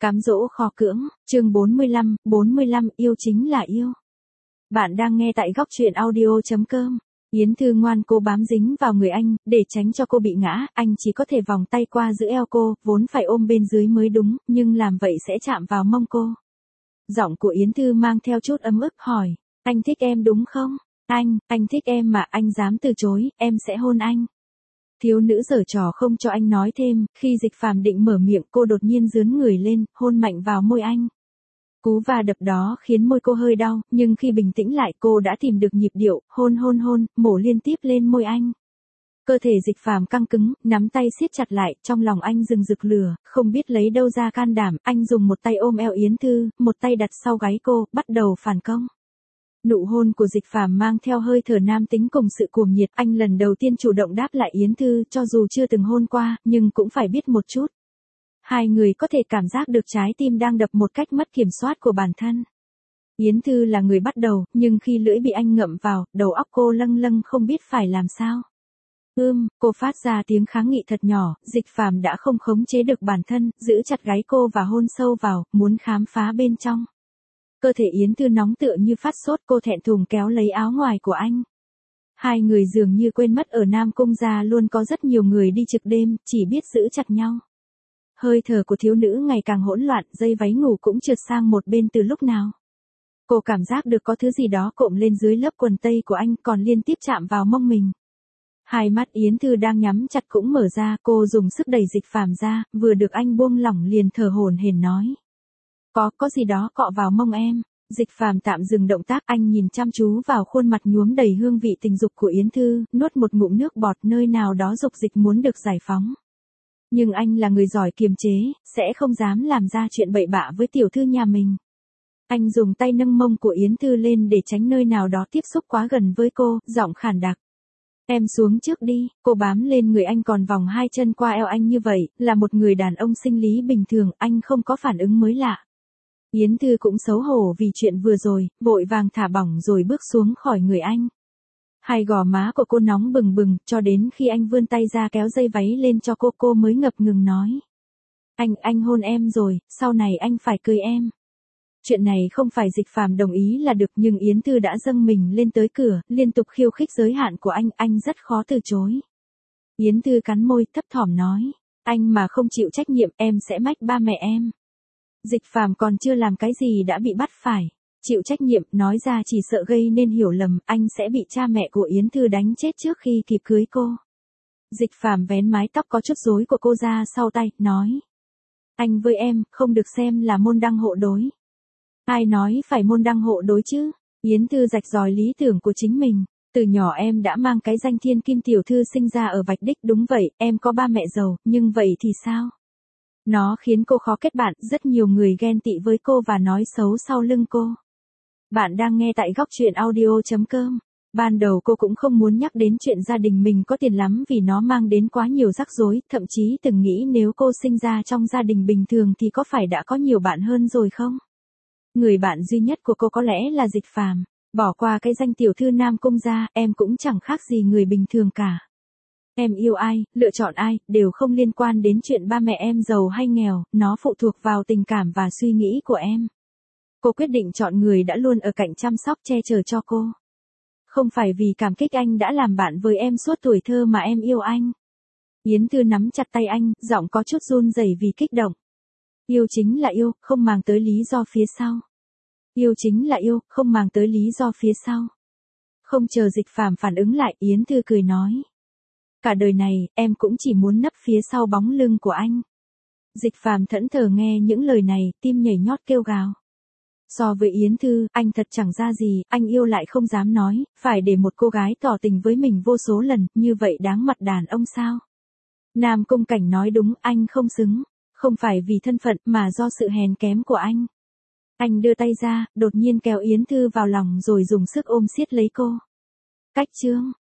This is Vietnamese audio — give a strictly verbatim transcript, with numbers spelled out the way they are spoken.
Cám dỗ khó cưỡng, chương bốn mươi lăm, bốn mươi lăm yêu chính là yêu. Bạn đang nghe tại góc truyện audio chấm com. Yến Thư ngoan cố bám dính vào người anh, để tránh cho cô bị ngã, anh chỉ có thể vòng tay qua giữ eo cô, vốn phải ôm bên dưới mới đúng, nhưng làm vậy sẽ chạm vào mông cô. Giọng của Yến Thư mang theo chút ấm ức hỏi, anh thích em đúng không? Anh, anh thích em mà anh dám từ chối, em sẽ hôn anh. Thiếu nữ giở trò không cho anh nói thêm, khi Dịch Phàm định mở miệng cô đột nhiên giương người lên, hôn mạnh vào môi anh. Cú va đập đó khiến môi cô hơi đau, nhưng khi bình tĩnh lại cô đã tìm được nhịp điệu, hôn hôn hôn, mổ liên tiếp lên môi anh. Cơ thể Dịch Phàm căng cứng, nắm tay siết chặt lại, trong lòng anh rừng rực lửa, không biết lấy đâu ra can đảm, anh dùng một tay ôm eo Yến Thư, một tay đặt sau gáy cô, bắt đầu phản công. Nụ hôn của Dịch Phàm mang theo hơi thở nam tính cùng sự cuồng nhiệt, anh lần đầu tiên chủ động đáp lại Yến Thư, cho dù chưa từng hôn qua, nhưng cũng phải biết một chút. Hai người có thể cảm giác được trái tim đang đập một cách mất kiểm soát của bản thân. Yến Thư là người bắt đầu, nhưng khi lưỡi bị anh ngậm vào, đầu óc cô lâng lâng không biết phải làm sao. Ưm, cô phát ra tiếng kháng nghị thật nhỏ, Dịch Phàm đã không khống chế được bản thân, giữ chặt gáy cô và hôn sâu vào, muốn khám phá bên trong. Cơ thể Yến Thư nóng tựa như phát sốt, cô thẹn thùng kéo lấy áo ngoài của anh. Hai người dường như quên mất ở Nam Cung gia luôn có rất nhiều người đi trực đêm, chỉ biết giữ chặt nhau. Hơi thở của thiếu nữ ngày càng hỗn loạn, dây váy ngủ cũng trượt sang một bên từ lúc nào. Cô cảm giác được có thứ gì đó cộm lên dưới lớp quần tây của anh còn liên tiếp chạm vào mông mình. Hai mắt Yến Thư đang nhắm chặt cũng mở ra, cô dùng sức đẩy Dịch Phàm ra, vừa được anh buông lỏng liền thở hổn hển nói. Có, có gì đó cọ vào mông em. Dịch Phàm tạm dừng động tác, anh nhìn chăm chú vào khuôn mặt nhuốm đầy hương vị tình dục của Yến Thư, nuốt một ngụm nước bọt, nơi nào đó dục dịch muốn được giải phóng. Nhưng anh là người giỏi kiềm chế, sẽ không dám làm ra chuyện bậy bạ với tiểu thư nhà mình. Anh dùng tay nâng mông của Yến Thư lên để tránh nơi nào đó tiếp xúc quá gần với cô, giọng khản đặc. Em xuống trước đi, cô bám lên người anh còn vòng hai chân qua eo anh như vậy, là một người đàn ông sinh lý bình thường, anh không có phản ứng mới lạ. Yến Thư cũng xấu hổ vì chuyện vừa rồi, vội vàng thả bỏng rồi bước xuống khỏi người anh. Hai gò má của cô nóng bừng bừng, cho đến khi anh vươn tay ra kéo dây váy lên cho cô, cô mới ngập ngừng nói. Anh, anh hôn em rồi, sau này anh phải cưới em. Chuyện này không phải Dịch Phàm đồng ý là được, nhưng Yến Thư đã dâng mình lên tới cửa, liên tục khiêu khích giới hạn của anh, anh rất khó từ chối. Yến Thư cắn môi, thấp thỏm nói. Anh mà không chịu trách nhiệm, em sẽ mách ba mẹ em. Dịch Phàm còn chưa làm cái gì đã bị bắt phải. Chịu trách nhiệm, nói ra chỉ sợ gây nên hiểu lầm, anh sẽ bị cha mẹ của Yến Thư đánh chết trước khi kịp cưới cô. Dịch Phàm vén mái tóc có chút rối của cô ra sau tay, nói. Anh với em, không được xem là môn đăng hộ đối. Ai nói phải môn đăng hộ đối chứ? Yến Thư rạch ròi lý tưởng của chính mình. Từ nhỏ em đã mang cái danh thiên kim tiểu thư sinh ra ở Vạch Đích, đúng vậy, em có ba mẹ giàu, nhưng vậy thì sao? Nó khiến cô khó kết bạn, rất nhiều người ghen tị với cô và nói xấu sau lưng cô. Bạn đang nghe tại góc truyện audio chấm com. Ban đầu cô cũng không muốn nhắc đến chuyện gia đình mình có tiền lắm vì nó mang đến quá nhiều rắc rối, thậm chí từng nghĩ nếu cô sinh ra trong gia đình bình thường thì có phải đã có nhiều bạn hơn rồi không? Người bạn duy nhất của cô có lẽ là Dịch Phàm. Bỏ qua cái danh tiểu thư Nam Cung gia, em cũng chẳng khác gì người bình thường cả. Em yêu ai, lựa chọn ai, đều không liên quan đến chuyện ba mẹ em giàu hay nghèo, nó phụ thuộc vào tình cảm và suy nghĩ của em. Cô quyết định chọn người đã luôn ở cạnh chăm sóc che chở cho cô. Không phải vì cảm kích anh đã làm bạn với em suốt tuổi thơ mà em yêu anh. Yến Thư nắm chặt tay anh, giọng có chút run rẩy vì kích động. Yêu chính là yêu, không màng tới lý do phía sau. Yêu chính là yêu, không màng tới lý do phía sau. Không chờ Dịch Phàm phản ứng lại, Yến Thư cười nói. Cả đời này, em cũng chỉ muốn nấp phía sau bóng lưng của anh. Dịch Phàm thẫn thờ nghe những lời này, tim nhảy nhót kêu gào. So với Yến Thư, anh thật chẳng ra gì, anh yêu lại không dám nói, phải để một cô gái tỏ tình với mình vô số lần, như vậy đáng mặt đàn ông sao? Nam Cung Cảnh nói đúng, anh không xứng, không phải vì thân phận mà do sự hèn kém của anh. Anh đưa tay ra, đột nhiên kéo Yến Thư vào lòng rồi dùng sức ôm siết lấy cô. Cách chương,